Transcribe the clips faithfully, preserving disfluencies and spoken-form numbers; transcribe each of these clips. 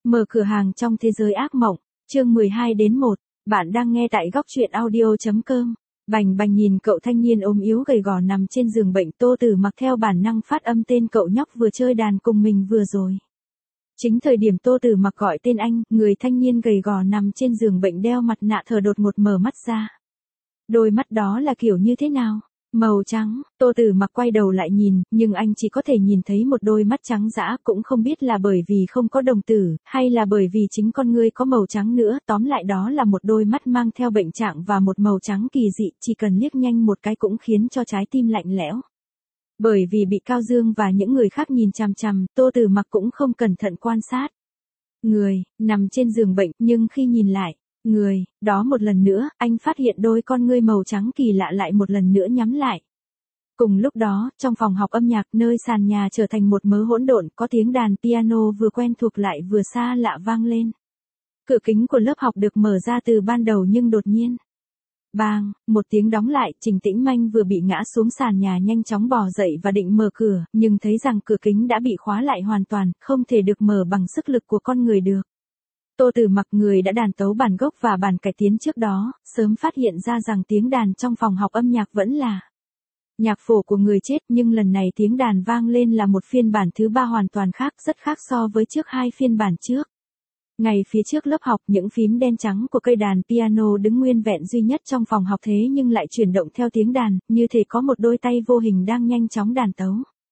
Mở cửa hàng trong thế giới ác mộng, chương mười hai đến một, bạn đang nghe tại góc truyện audio.com. Bành bành nhìn cậu thanh niên ốm yếu gầy gò nằm trên giường bệnh, Tô Tử Mặc theo bản năng phát âm tên cậu nhóc vừa chơi đàn cùng mình vừa rồi. Chính thời điểm Tô Tử Mặc gọi tên anh, người thanh niên gầy gò nằm trên giường bệnh đeo mặt nạ thờ đột ngột mở mắt ra. Đôi mắt đó là kiểu như thế nào? Màu trắng. Tô Tử Mặc quay đầu lại nhìn, nhưng anh chỉ có thể nhìn thấy một đôi mắt trắng dã, cũng không biết là bởi vì không có đồng tử, hay là bởi vì chính con ngươi có màu trắng nữa, tóm lại đó là một đôi mắt mang theo bệnh trạng và một màu trắng kỳ dị, chỉ cần liếc nhanh một cái cũng khiến cho trái tim lạnh lẽo. Bởi vì bị Cao Dương và những người khác nhìn chằm chằm, Tô Tử Mặc cũng không cẩn thận quan sát. Người, nằm trên giường bệnh, nhưng khi nhìn lại, người, đó một lần nữa, anh phát hiện đôi con ngươi màu trắng kỳ lạ lại một lần nữa nhắm lại. Cùng lúc đó, trong phòng học âm nhạc, nơi sàn nhà trở thành một mớ hỗn độn, có tiếng đàn piano vừa quen thuộc lại vừa xa lạ vang lên. Cửa kính của lớp học được mở ra từ ban đầu nhưng đột nhiên. Bang, một tiếng đóng lại, Trình Tĩnh Manh vừa bị ngã xuống sàn nhà nhanh chóng bò dậy và định mở cửa, nhưng thấy rằng cửa kính đã bị khóa lại hoàn toàn, không thể được mở bằng sức lực của con người được. Tô Tử Mặc, người đã đàn tấu bản gốc và bản cải tiến trước đó, sớm phát hiện ra rằng tiếng đàn trong phòng học âm nhạc vẫn là nhạc phổ của người chết, nhưng lần này tiếng đàn vang lên là một phiên bản thứ ba hoàn toàn khác, rất khác so với trước hai phiên bản trước. Ngay phía trước lớp học, những phím đen trắng của cây đàn piano đứng nguyên vẹn duy nhất trong phòng học, thế nhưng lại chuyển động theo tiếng đàn, như thể có một đôi tay vô hình đang nhanh chóng đàn tấu.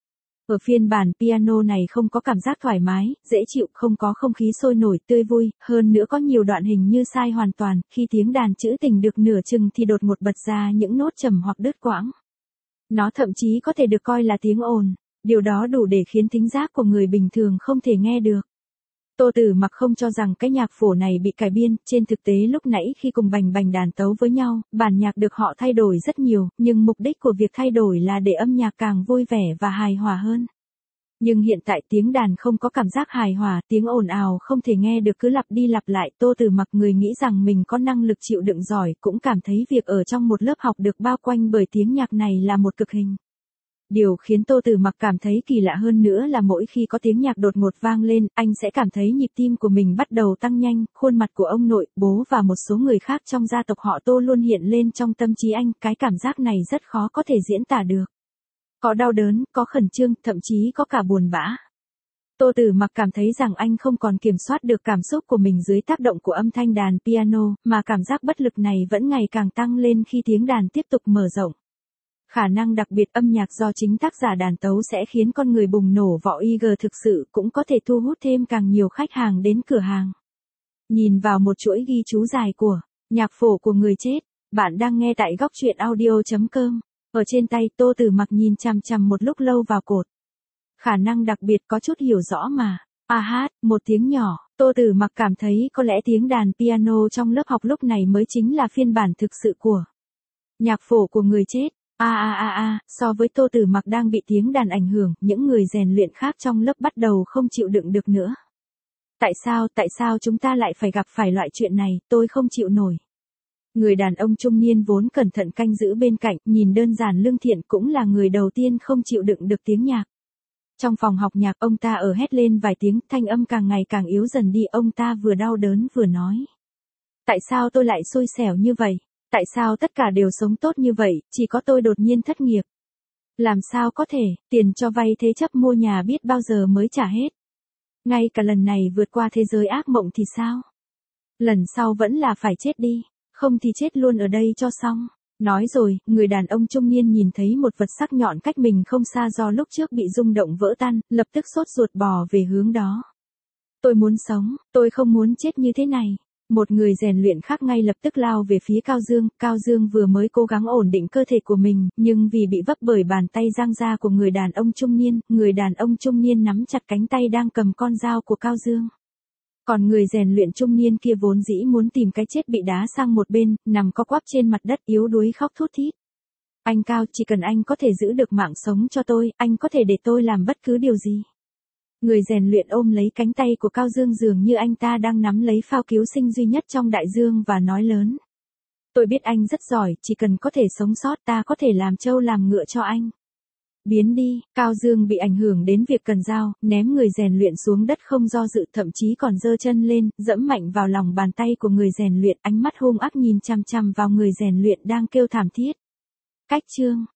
Ở phiên bản piano này không có cảm giác thoải mái, dễ chịu, không có không khí sôi nổi, tươi vui, hơn nữa có nhiều đoạn hình như sai hoàn toàn, khi tiếng đàn trữ tình được nửa chừng thì đột ngột bật ra những nốt trầm hoặc đứt quãng. Nó thậm chí có thể được coi là tiếng ồn, điều đó đủ để khiến thính giác của người bình thường không thể nghe được. Tô Tử Mặc không cho rằng cái nhạc phổ này bị cải biên, trên thực tế lúc nãy khi cùng Bành Bành đàn tấu với nhau, bản nhạc được họ thay đổi rất nhiều, nhưng mục đích của việc thay đổi là để âm nhạc càng vui vẻ và hài hòa hơn. Nhưng hiện tại tiếng đàn không có cảm giác hài hòa, tiếng ồn ào không thể nghe được cứ lặp đi lặp lại. Tô Tử Mặc, người nghĩ rằng mình có năng lực chịu đựng giỏi, cũng cảm thấy việc ở trong một lớp học được bao quanh bởi tiếng nhạc này là một cực hình. Điều khiến Tô Tử Mặc cảm thấy kỳ lạ hơn nữa là mỗi khi có tiếng nhạc đột ngột vang lên, anh sẽ cảm thấy nhịp tim của mình bắt đầu tăng nhanh, khuôn mặt của ông nội, bố và một số người khác trong gia tộc họ Tô luôn hiện lên trong tâm trí anh, cái cảm giác này rất khó có thể diễn tả được. Có đau đớn, có khẩn trương, thậm chí có cả buồn bã. Tô Tử Mặc cảm thấy rằng anh không còn kiểm soát được cảm xúc của mình dưới tác động của âm thanh đàn piano, mà cảm giác bất lực này vẫn ngày càng tăng lên khi tiếng đàn tiếp tục mở rộng. Khả năng đặc biệt âm nhạc do chính tác giả đàn tấu sẽ khiến con người bùng nổ vỏ i giê, thực sự cũng có thể thu hút thêm càng nhiều khách hàng đến cửa hàng. Nhìn vào một chuỗi ghi chú dài của nhạc phổ của người chết, bạn đang nghe tại góc truyện audio.com. Ở trên tay, Tô Tử Mặc nhìn chằm chằm một lúc lâu vào cột. Khả năng đặc biệt có chút hiểu rõ mà. A hát, một tiếng nhỏ, Tô Tử Mặc cảm thấy có lẽ tiếng đàn piano trong lớp học lúc này mới chính là phiên bản thực sự của nhạc phổ của người chết. A a a a, so với Tô Tử Mặc đang bị tiếng đàn ảnh hưởng, những người rèn luyện khác trong lớp bắt đầu không chịu đựng được nữa. Tại sao, tại sao chúng ta lại phải gặp phải loại chuyện này, tôi không chịu nổi. Người đàn ông trung niên vốn cẩn thận canh giữ bên cạnh, nhìn đơn giản lương thiện, cũng là người đầu tiên không chịu đựng được tiếng nhạc. Trong phòng học nhạc, ông ta ở hét lên vài tiếng, thanh âm càng ngày càng yếu dần đi, ông ta vừa đau đớn vừa nói. Tại sao tôi lại xui xẻo như vậy? Tại sao tất cả đều sống tốt như vậy, chỉ có tôi đột nhiên thất nghiệp? Làm sao có thể, tiền cho vay thế chấp mua nhà biết bao giờ mới trả hết? Ngay cả lần này vượt qua thế giới ác mộng thì sao? Lần sau vẫn là phải chết đi, không thì chết luôn ở đây cho xong. Nói rồi, người đàn ông trung niên nhìn thấy một vật sắc nhọn cách mình không xa do lúc trước bị rung động vỡ tan, lập tức sốt ruột bò về hướng đó. Tôi muốn sống, tôi không muốn chết như thế này. Một người rèn luyện khác ngay lập tức lao về phía Cao Dương, Cao Dương vừa mới cố gắng ổn định cơ thể của mình, nhưng vì bị vấp bởi bàn tay giang ra của người đàn ông trung niên, người đàn ông trung niên nắm chặt cánh tay đang cầm con dao của Cao Dương. Còn người rèn luyện trung niên kia vốn dĩ muốn tìm cái chết bị đá sang một bên, nằm co quắp trên mặt đất yếu đuối khóc thút thít. Anh Cao, chỉ cần anh có thể giữ được mạng sống cho tôi, anh có thể để tôi làm bất cứ điều gì. Người rèn luyện ôm lấy cánh tay của Cao Dương dường như anh ta đang nắm lấy phao cứu sinh duy nhất trong đại dương và nói lớn. Tôi biết anh rất giỏi, chỉ cần có thể sống sót ta có thể làm trâu làm ngựa cho anh. Biến đi, Cao Dương bị ảnh hưởng đến việc cần dao, ném người rèn luyện xuống đất không do dự, thậm chí còn giơ chân lên, dẫm mạnh vào lòng bàn tay của người rèn luyện, ánh mắt hung ác nhìn chằm chằm vào người rèn luyện đang kêu thảm thiết. Cách chương